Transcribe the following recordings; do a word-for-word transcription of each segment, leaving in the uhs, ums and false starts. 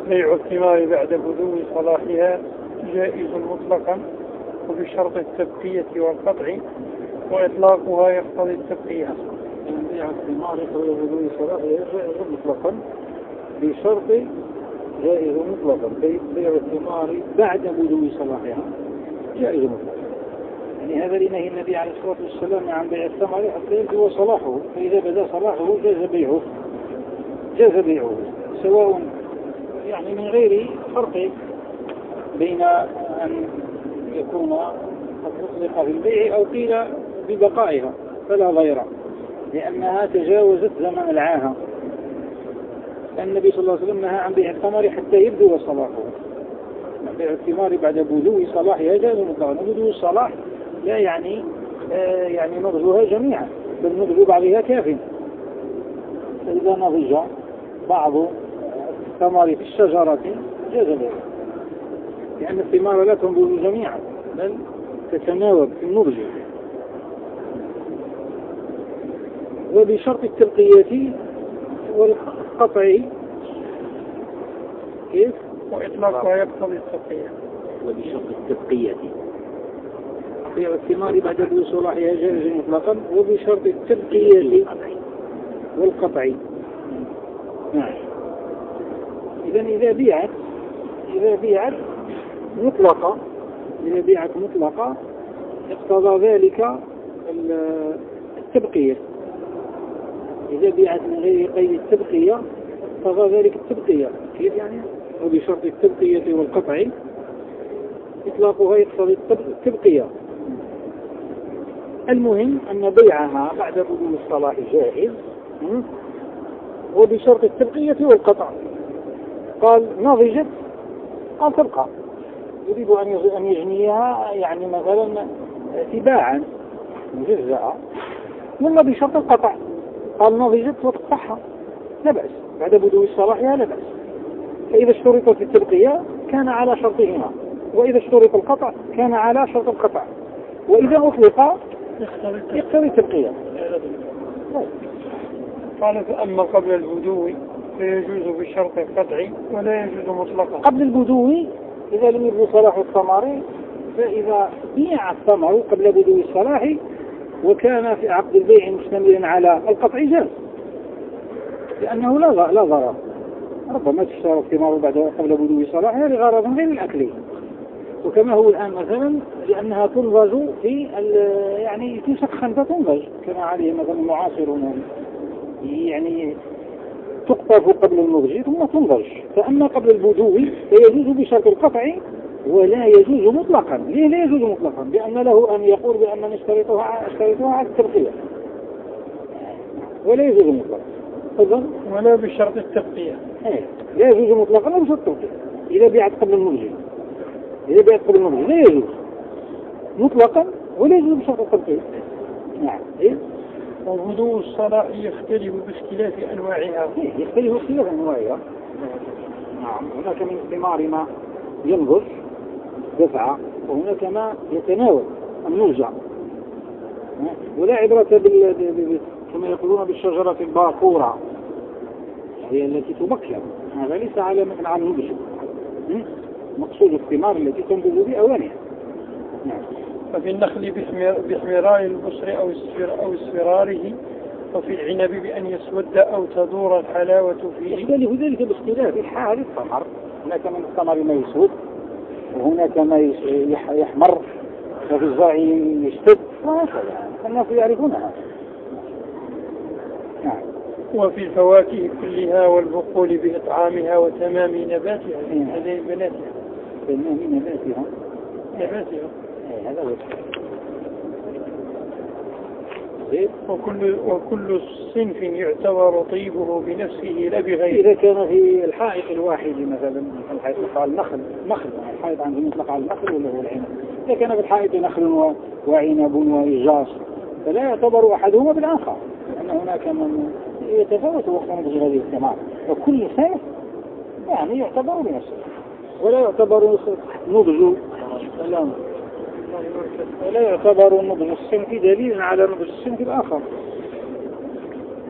بيع الثمار بعد بدو صلاحها جائز مطلقا وبشرط التبقية والقطع، وإطلاقها يقتضي التبقية. بيع الثمار قبل بدو صلاحها جائز مطلقا بشرط جائز مطلقا. بيع الثمار بعد بدو صلاحها جائز مطلقا، يعني هذا لنهي النبي عليه الصلاة والسلام عن بيع الثمر حتى يبدو صلاحه، فإذا بدا صلاحه جاز بيعه جاز بيعه سواء يعني من غير فرق بين أن يكون قد أطلق في البيع أو قيل ببقائها فلا غير، لأنها تجاوزت زمن العاهة. النبي صلى الله عليه وسلم نهى عن بيع الثمر حتى يبدو صلاحه. بيع الثمار بعد بدو صلاحها جاز مطلقا. بدو الصلاح لا يعني آه يعني نضجها جميعا، بل نضج بعضها كاف. فإذا نضج بعض الثمار في الشجرة جاز بيعه، لأن الثمار لا تنضج جميعا بل تتناوب في النضج. وبشرط التبقية والقطع كيف؟ وإطلاقها يقتضي التبقية. وبشرط التبقية بيع الثمار بعد بدو صلاحها جائز مطلقا وبشرط التبقية والقطع. نعم. إذا إذا بيعت إذا بيعت مطلقة إذا بيعت مطلقة اقتضى ذلك التبقية. إذا بيعت من غير قيد التبقية اقتضى ذلك التبقية. كيف يعني؟ وبشرط التبقية والقطع إطلاقها يقتضي التبقية. المهم أن بيعها بعد بدو الصلاح جائز وبشرط التبقية والقطع. قال نضجت قال تبقى، يريد أن يجنيها يعني مثلا تباعا مجزأة، ولا بشرط القطع قال نضجت وتقطعها لا بأس بعد بدو صلاحها لا بأس. فإذا اشترطت التبقية كان على شرطهما، وإذا اشترط القطع كان على شرط القطع، وإذا أطلق يقتضي التبقية. قال فأما قبل البدو فيجوز بشرط القطع ولا يجوز مطلقا. قبل البدو إذا لم يبدو صلاح الثمر، فإذا بيع الثمر قبل بدو الصلاح وكان في عقد البيع مشتملا على القطع جاز، لأنه لا لا ضرر. ربما تشترى الثمار بعد قبل بدو صلاحها لغرض غير الأكل، وكما هو الآن مثلا لأنها تنضج في يعني تسخن فتنضج كما عليه مثلا المعاصرون، يعني تقطف قبل النضج ثم تنضج. فأما قبل البدو فيجوز بشرط القطع ولا يجوز مطلقا. ليه لا يجوز مطلقا؟ لأن له أن يقول بأن نشترطها اشترطها على التبقية، ولا يجوز مطلقا. أيضا ولا بشرط التبقية. لا يجوز مطلقا ولا بشرط التبقية. إذا بيعت قبل النضج إذا بيعت قبل النضج لا يجوز مطلقا ولا يجوز بشرط التبقية. نعم. إيه؟ وبدو الصلاح يختلف باختلاف أنواعها. إيه يختلف باختلاف أنواعها. نعم. هناك من الثمار ما ينضج دفعة، وهناك ما يتناول النضج، ولا عبرة بال كما يقولون بالشجرة الباقورة هي التي تبكر، هذا ليس علامة على النضج. مقصود الثمار التي تنضج بأوانها. نعم. ففي النخل باحمرار البصر أو أو اصفراره، وفي العنب بأن يسود أو تدور الحلاوة فيه. يختلف ذلك باختلاف حال الثمر. هناك من الثمر ما يسود وهناك ما يحمر، وفي الزرع يشتد، وهكذا الناس يعرفونها. نعم. وفي الفواكه كلها والبقول بإطعامها وتمام نباتها. هذه بناتها. تمام نباتها. نباتها. هذا هو. وكل وكل صنف يعتبر طيبه بنفسه لا بغيره. إذا كان في الحائط الواحد مثلا الحائط يطلق على النخل نخل الحائط عنده يطلق على النخل ولا هو العنب. إذا كان في الحائط نخل وعنب وإجاص فلا يعتبر أحدهما بالآخر، لأن هناك من يتفاوت وقت نضج هذه الثمار، وكل صنف يعني يعتبر بنفسه ولا يعتبر نضج لا ولا يعتبر نضج الصنف دليلا على نضج الصنف الآخر.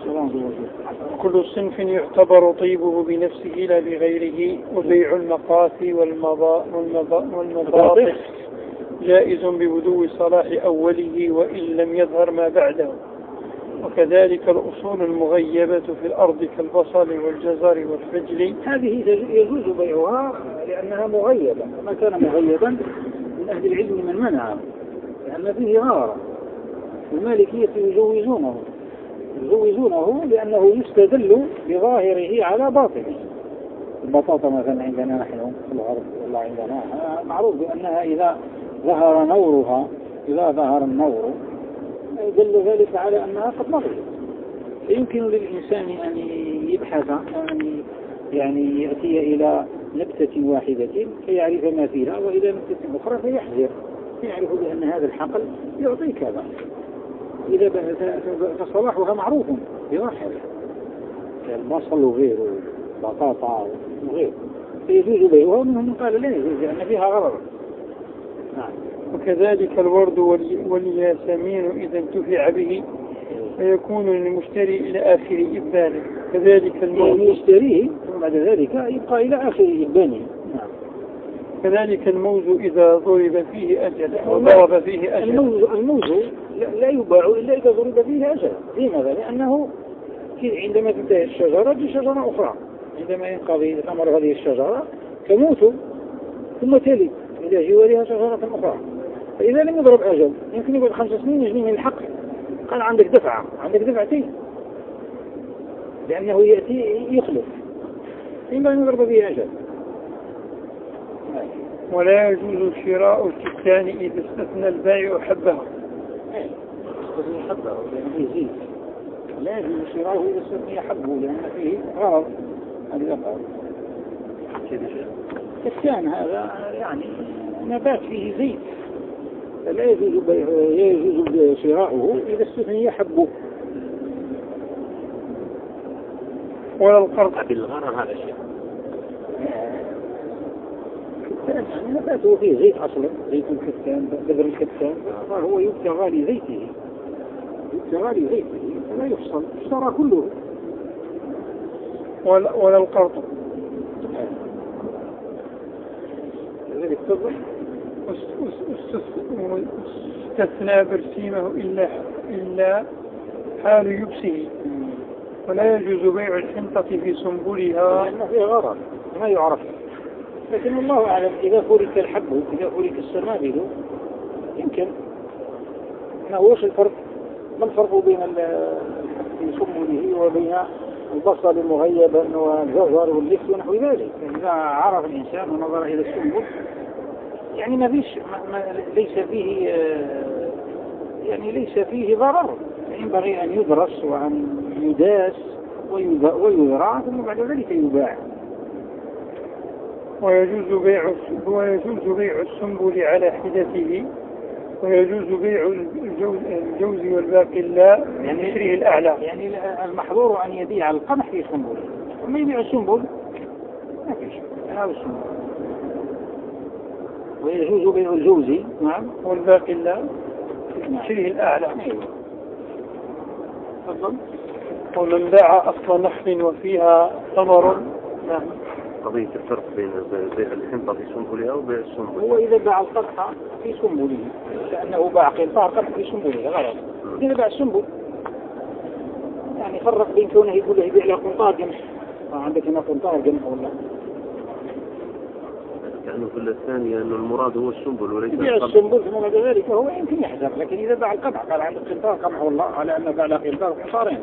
كل صنف يعتبر طيبه بنفسه لا بغيره، وبيع المقاثي والمضاطق جائز ببدو صلاح أوله وإن لم يظهر ما بعده. وكذلك الأصول المغيبة في الأرض كالبصل والجزر والفجل، هذه يجوز بيعها لأنها مغيبة، ما كان مغيبا من أهل العلم من منعه لأن فيه غارة. المالكية يجوزونه يجوزونه لأنه يستدل بظاهره على باطنه. البطاطا مثلا عندنا نحن في الغرب والله عندنا معروف بأنها إذا ظهر نورها إذا ظهر النور دل ذلك على أنها قد مغرب. فيمكن للإنسان أن يبحث أن يعني يأتي إلى نبتة واحدة فيعرف ما فيها، وإلى نبتة أخرى فيحذر فيعرف بأن هذا الحقل يعطي كذا، إذا فصلاحها معروف بظاهره البصل وغيره بطاطا وغيره فيجوز بيعها، ومنهم من قال لا يجوز لأن فيها غرض. نعم. وكذلك الورد والياسمين إذا انتفع به فيكون للمشتري إلى آخر إبانه. كذلك الموز يشتريه وبعد ذلك يبقى إلى آخر إبانه. نعم. كذلك الموز إذا ضرب فيه أجل أو ضرب فيه أجل. الموز, الموز لا يباع إلا إذا ضرب فيه أجل. لماذا؟ لأنه عندما تنتهي الشجرة دي شجرة أخرى، عندما ينقضي ثمر هذه الشجرة تموت ثم تلي إلى جوارها شجرة أخرى. فإذا لم يضرب أجل يمكن يقعد خمس سنين يجني من الحق، قال عندك دفعة عندك دفعتين، لأنه يأتي يخلف إما أن يضرب به أجل. ولا يجوز شراء الكتان إذا استثنى البائع حبه. حبه لأنه يزيد، لا يجوز شراءه إذا استثنى حبه لأن فيه غرض. هذا قال الكتان هذا يعني نبات فيه زيت، فلا يجوز يجوز شراؤه إذا استثني حبه. ولا القرض بالغرر هذا الشيء. الكتان نباته فيه زيت أصلا، زيت الكتان بذر الكتان فهو يبتغى لزيته يبتغى لزيته فلا يفصل اشترى كله. ولا, ولا القرض ذلك تضر استثنى برسيمه إلا إلا حال يبسه. ولا يجوز بيع الحنطة في سنبلها لأنه فيه غرض ما يعرف، لكن الله أعلم إذا فرك الحب إذا فرك السنابل يمكن. ما هوش الفرق؟ ما الفرق بين في سنبله وبين البصل مغيبا والجزر واللفت ونحو ذلك؟ إذا عرف الإنسان ونظر إلى السنبل يعني ما فيش ما ليس فيه يعني ليس فيه ضرر، ينبغي أن يدرس وأن يداس ويزرع ثم بعد ذلك يباع. ويجوز بيع ويجوز بيع السنبل على حدته، ويجوز بيع الجوز, الجوز والباقي لا يعني يشريه الأعلى. يعني المحظور أن يبيع القمح في سنبل، وما يبيع السنبل ما فيش هذا السنبل. ويجوز بيع الجوز نعم والباقي لا يشريه الأعلى. تفضل. ومن باع أصل نخل وفيها ثمر. نعم. قضية الفرق بين بيع الحنطة في سنبلها وبيع السنبل. هو إذا باع القطحة في سنبله كأنه باع قطار قطح في سنبله غلط. إذا باع السنبل يعني فرق بين كونه يقول له يبيع له قنطار جمح، عندك هنا قنطار جمح ولا يعني في الثانية أنه المراد هو السنبل وليس يبيع السنبل ثم بعد ذلك هو يمكن يحذر. لكن إذا باع القطح قال عندك قنطار قمح والله على أنه باع له قنطار قنطارين.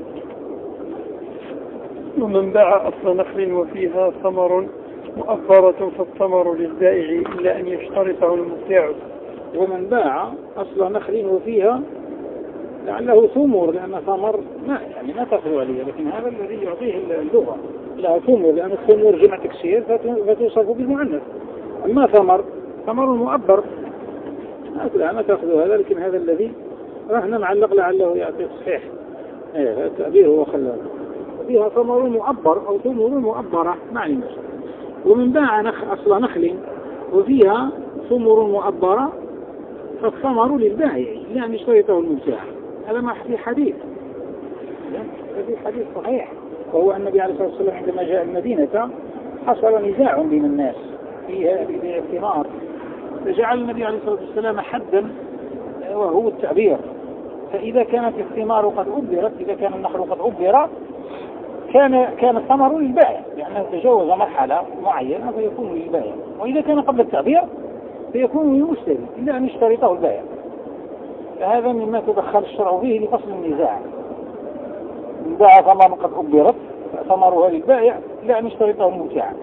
ومن باع أصل نخل وفيها ثمر مؤخرة فالثمر للبائع إلا أن يشترطه المبتاع. ومن باع أصل نخل وفيها لعله ثمر لأن ثمر ما يعني ما تأخذ عليه، لكن هذا الذي يعطيه اللغة لا ثمر لأن الثمر جمع تكسير فتوصف بالمؤنث. أما ثمر ثمر مؤبر لا ما تأخذ هذا، لكن هذا الذي رهنا معلق لعله يعطي صحيح. ايه التعبير هو خلاه فيها ثمر مؤبر أو ثمر مؤبرة معني مش. ومن باع نخ أصل نخل وفيها ثمر مؤبرة فالثمر للبائع لا أن يشترطه المبتاع. هذا ما في حديث هذا حديث صحيح، وهو أن النبي عليه الصلاة والسلام عندما جاء المدينة حصل نزاع بين الناس فيها ببيع الثمار، فجعل النبي عليه الصلاة والسلام حدا وهو التعبير. فإذا كانت الثمار قد أبرت، إذا كان النخل قد أبر، كان كان الثمر للبائع لأنه تجاوز مرحلة معينة فيكون للبائع، وإذا كان قبل التعبير فيكون للمشتري إلا أن يشترطه البائع. فهذا مما تدخل الشرع فيه لفصل النزاع. إن باع ثمر قد أبرت ثمرها للبائع إلا أن يشترطه المبتاع،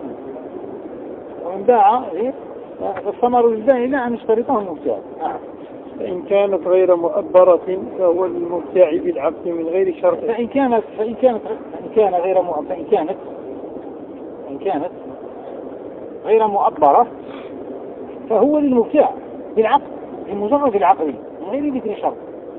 وإن باع فالثمر للبائع إلا أن يشترطه المبتاع. فإن كانت غير مؤبرة فهو للمبتاع بالعقد من غير شرط. فإن كانت فإن كانت فإن كان غير مؤبرة فإن كانت إن كانت غير مؤبرة فهو للمبتاع بالعقد، بمجرد العقد من غير ذكر شرط.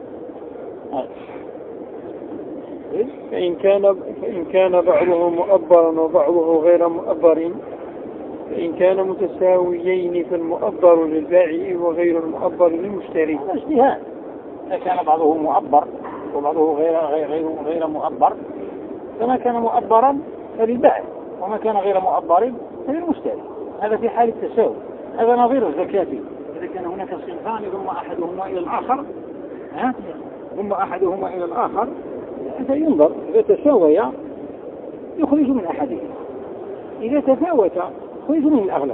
فإن كان فإن كان بعضه مؤبرا وبعضه غير مؤبر، فإن كان متساويين فالمؤبر للبائع وغير المؤبر للمشتري. اجتهاد. إذا كان بعضه مؤبر وبعضه غير غير غير مؤبر، فما كان مؤبرا فللبائع وما كان غير مؤبر فللمشتري. هذا في حال التساوي. هذا نظير الزكاة. إذا كان هناك صنفان ثم أحدهما إلى الآخر ها ثم أحدهما إلى الآخر فينظر إذا تساويا يخرج من أحدهما، إذا تفاوتا يخرج من الأغلب.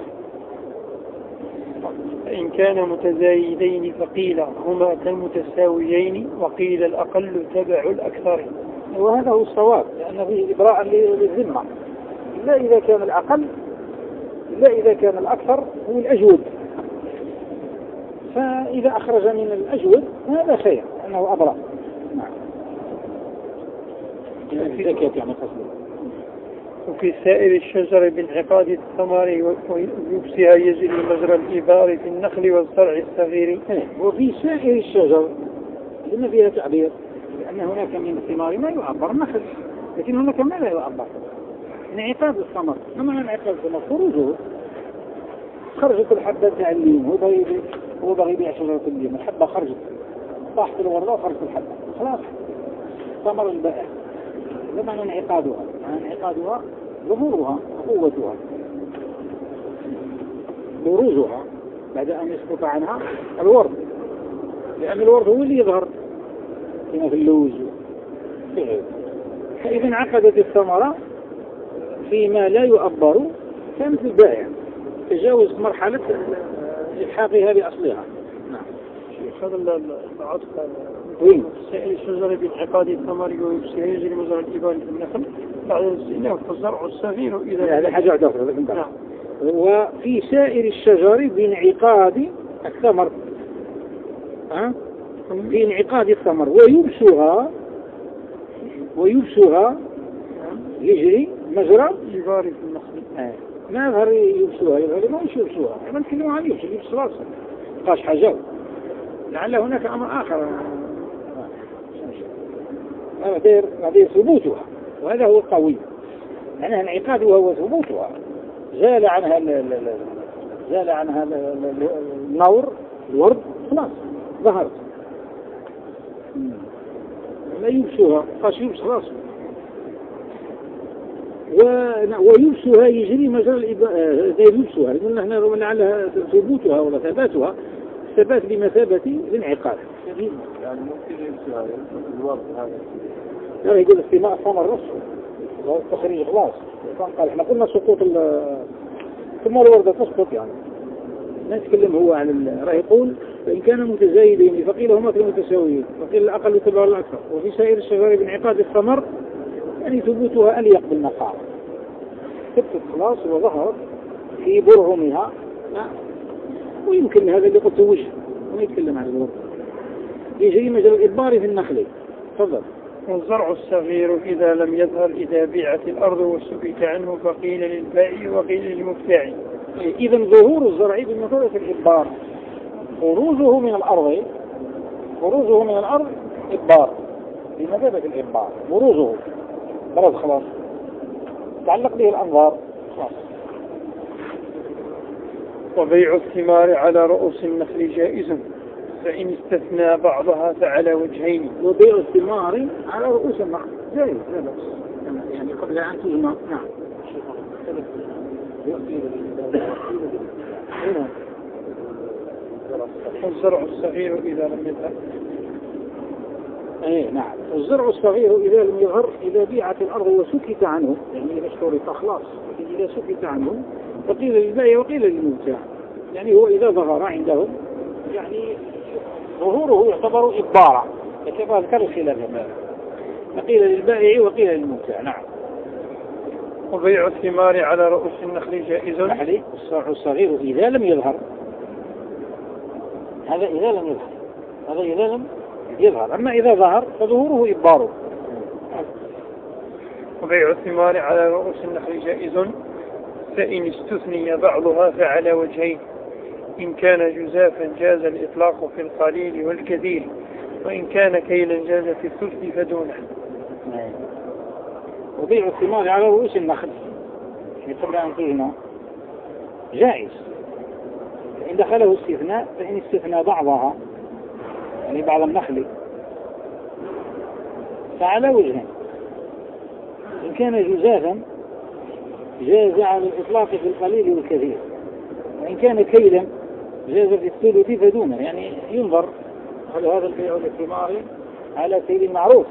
إن كان متزايدين فقيل هما كالمتساويين وقيل الأقل تبع الأكثر. وهذا هو الصواب لأن فيه إبراء للذمة، إلا إذا كان الأقل إلا إذا كان الأكثر هو الأجود، فإذا أخرج من الأجود هذا خير أنه أبرأ. نعم. وفي سائر الشجر بانعقاد الثمار ويبسها يجري مجرى الإبار في النخل والزرع الصغير. وفي سائر الشجر لما فيها تعبير، لأن هناك من الثمار ما يعبر النخل، لكن هناك ما لا يعبر. انعقاد الثمر، ما معنى انعقاد الثمر؟ خروجه، خرجت الحبة تاع اللين، هو بغي هو بغي يبيع شجرة اللين، الحبة خرجت طاحت الوردة وخرجت الحبة، خلاص ثمر البائع. ما معنى انعقادها؟ انعقادها ظهورها وقوتها، بروزها بعد أن يسقط عنها الورد، لأن الورد هو اللي يظهر كما في اللوز. فإذا انعقدت الثمرة فيما لا يؤبر كانت البائع تجاوز مرحلة إلحاقها بأصلها. نعم. هذا العطف وين؟ سائر الشجر بانعقاد الثمر ويبسها يجري مجرى الإبار في النخل بعد الاستئناف فالزرع الصغير إذا هذا حاجة أخرى. نعم. وفي سائر الشجر بانعقاد الثمر، ها؟ بانعقاد الثمر ويبسها ويبسها يجري مجرى الإبار في النخل. آه. ما يظهر يبسوها، يظهر ما يش يبسوها، ما نتكلم عن يبس يبس راسه قاش حاجة، لعل هناك أمر آخر. هذا دير هذا ثبوتها، وهذا هو القوي، يعني انعقادها هو ثبوتها. زال عنها زال عنها النور الورد خلاص ظهرت، لا يبسوها قاش يبس راسه. ويبسها يجري مجرى الإباء، يبسها لأن احنا لعلها ثبوتها ولا ثباتها ثبات بمثابة الانعقاد. يعني ممكن يبسها الورد هذا. لا يقول الثمار ثمر نصف والتخريج خلاص. قال احنا قلنا سقوط ثم الوردة تسقط، يعني ما نتكلم هو عن راه يقول فإن كان متزايدين فقيل هما كالمتساويين وقيل الأقل تبع الأكثر. وفي سائر الشجر بانعقاد الثمر يعني ثبوتها أليق بالنقاء، ثبتت خلاص وظهرت في برهمها، ويمكن هذا اللي قلت وجه وما يتكلم عن الورد. يجري مجرى الإبار في النخل. تفضل. والزرع الصغير إذا لم يظهر إذا بيعت الأرض وسكت عنه فقيل للبائع وقيل للمبتاع. إذا ظهور الزرع بمثابة الإبار، خروجه من الأرض خروجه من الأرض إبار بمثابة الإبار، بروزه برز خلاص تعلق به الأنظار خلاص. وبيع الثمار على رؤوس النخل جائز فإن استثنى بعضها فعلى وجهين. وبيع الثمار على رؤوس النخل جائز لا بأس يعني قبل أن تجمع. نعم. الزرع الصغير إذا لم يظهر. ايه نعم. الزرع الصغير إذا لم يظهر إذا بيعت الأرض وسكت عنه يعني إذا اشترط خلاص إذا سكت عنه فقيل للبائع وقيل للمبتاع يعني هو إذا ظهر عندهم يعني ظهوره يعتبر إبارة كما ذكر الخلاف هذا فقيل للبائع وقيل للمبتاع. نعم. وبيع الثمار على رؤوس النخل جائز. نحلي الزرع الصغير إذا لم يظهر هذا إذا لم يظهر هذا إذا لم يظهر أما إذا ظهر فظهوره إباره. وبيع الثمار على رؤوس النخل جائز فإن استثني بعضها فعلى وجهين إن كان جزافا جاز الإطلاق في القليل والكثير وإن كان كيلا جاز في الثلث فدونه. وبيع الثمار على رؤوس النخل قبل أن تجمع جائز فإن دخله استثناء فإن استثنى بعضها يعني بعض النخل فعلى وجهين إن كان جزافا جاز على الإطلاق في القليل والكثير وإن كان كيلا جاز في الثلث فدونه يعني ينظر هل هذا البيع للثمار على كيل معروف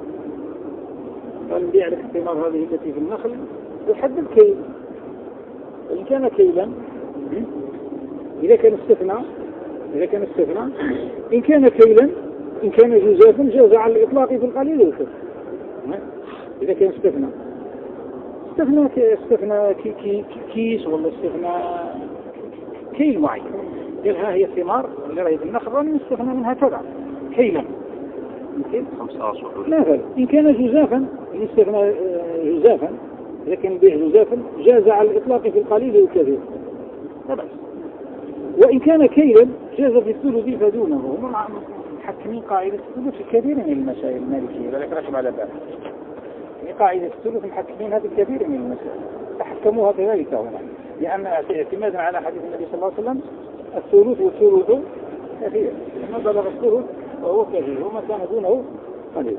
فالبيع للثمار هذه التي في النخل بحد الكيل وإن كان كيلا إذا كان استثناء إذا كان استثناء إن كان كيلا إن كان جزافا جاز على الإطلاق في القليل والكثير إذا كان استثناء استثناء استثناء كي كي كيس ولا استثناء كيل معين قال ها هي الثمار اللي راهي في النخل راني استثناء منها كذا كيلا يمكن خمسة أصفر مثلا إن كان جزافا إن استثناء جزافا إذا كان بيع جزافا جاز على الإطلاق في القليل والكثير لا بأس وإن كان كيلا جاز في الثلث فدونه هم محكمين قاعدة الثلث في كثير من المسائل المالكية ذلك رشم على بال يعني قاعدة الثلث محكمين هذا الكثير من المسائل تحكموها كذلك هنا لأن اعتمادا على حديث النبي صلى الله عليه وسلم الثلث والثلث كثير ما بلغ الثلث وهو كثير وما كان دونه قليل.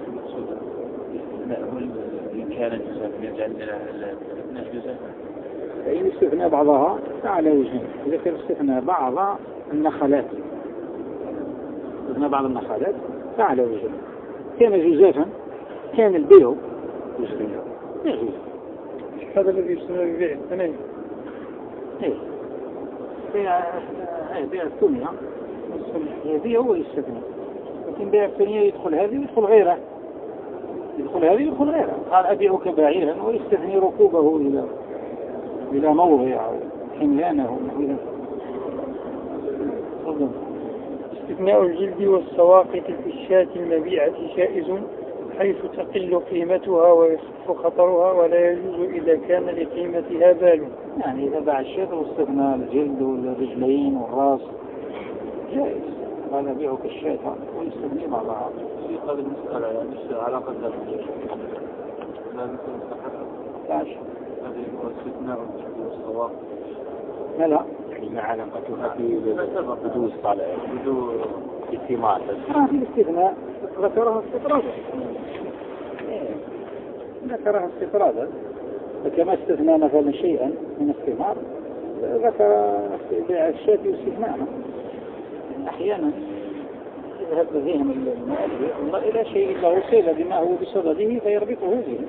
إن كان جزافا يجعل لنا جزافا فإن استثنى بعضها فعلى وجهين إذا كان استثنى بعض النخلات استثنى بعض النخلات فعلى وجهين كان جزافا كان البيع يجوز هذا الذي يسمى ببيع الثمانية ايه بيع بيع الثمية يبيع ويستثنى لكن بيع الثانية يدخل هذه ويدخل غيره يدخل هذه ويدخل غيره قال أبيعك بعيرا ويستثني ركوبه إلى إلى موضع أو حملانه استثناء الجلد والسواقط في الشاة المبيعة جائز حيث تقل قيمتها ويخف خطرها ولا يجوز إذا كان لقيمتها بال يعني إذا باع الشاة واستثنى الجلد والرجلين والرأس جائز قال أبيعك الشاة ويستثني بعضها في هذه المسألة يعني مش علاقة ذاتية لا مثل مستحقة هذه هو استثناء الجلد والسواقط لا لا ما علاقتها بدون الصلاة بدون الثمار ما في الاستثناء ذكرها استطرادا ذكرها استطرادا فكما استثنى مثلا شيئا من الثمار ذكر بيع الشاة واستثناء أحيانا يذهب ذهن المؤلف إلى شيء له صلة بما هو بصدده فيربطه به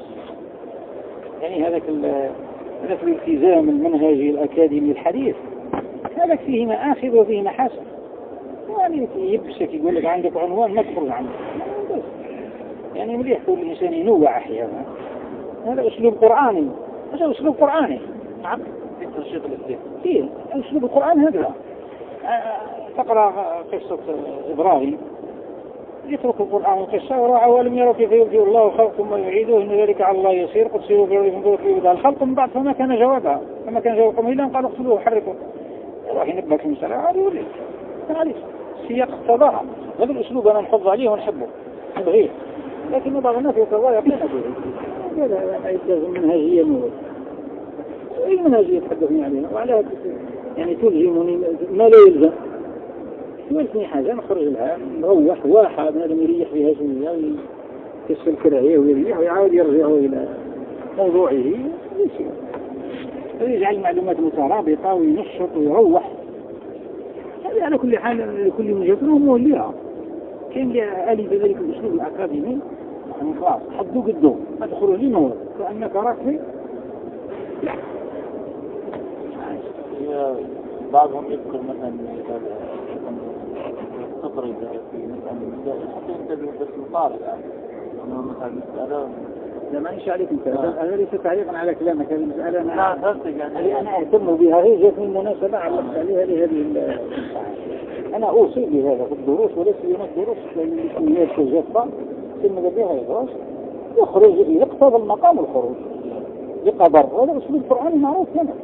يعني هذاك هذاك الالتزام المنهجي الأكاديمي الحديث هذاك فيه مآخذ وفيه محاسن يعني يبسك يقول لك عندك عنوان ما تخرج عنه يعني مليح كل الإنسان ينوع أحيانا هذا أسلوب قرآني هذا أسلوب قرآني نعم في ترشيد الإسلام فيه أسلوب القرآن هذا تقرأ قصة إبراهيم يترك القرآن القصة وراء ولم يروا كيف يبدئ الله خلق ثم يعيده إن ذلك على الله يسير قد سيروا في الأرض فانظروا كيف يبدأ الخلق من بعد فما كان جوابها فما كان جواب قومه إلا أن قالوا اقتلوه وحرقوا راح ينبهك المسألة عادي وليس معليش السياق اقتضاها هذا الأسلوب أنا نحفظ عليه ونحبه نبغيه لكن بعض الناس يتضايق بنا به هذا ما يلتزم منهجية نور أي منهجية تحدثني عليها وعلى يعني تلزمني ما لا يلزم يلزمني حاجة نخرج لها نروح واحد من هذا يريح فيها شوية السلك العيه ويريح ويعاود يرجع إلى موضوعه ويجعل المعلومات مترابطة وينشط ويروح. هذا على كل حال لكل وجهة موليها. كان آلي بذلك الأسلوب الأكاديمي يعني خلاص حدوا قدوه أدخلوا لي نور كأنك راكبي. بعضهم يذكر مثلا تطرد في مثلا حتى ينتبه بس مطارد انه مثلا مسألة لا ما إنشاء عليك انت أنا ليس تعليقا على كلامك هذه المسألة أنا لا يعني أنا أهتم بها هي جات من مناسبة علقت عليها لهذه. أنا أوصي بهذا في الدروس وليس هناك دروس للكميات الجافة ثم بها يدرس يخرج يقتضى المقام الخروج يقدر. هذا أسلوب القرآن معروف لنا.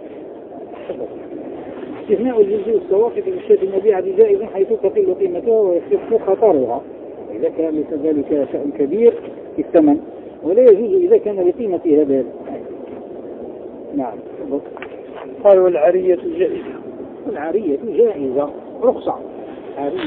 استثناء الجزء السواقط بالشيء المبيع بجائز حيث تقل قيمتها ويخف خطرها إذا كان ليس ذلك شأن كبير في الثمن ولا يجوز إذا كان بقيمة هذا. نعم. قال والعرية جائزة. العرية جائزة رخصة. عرية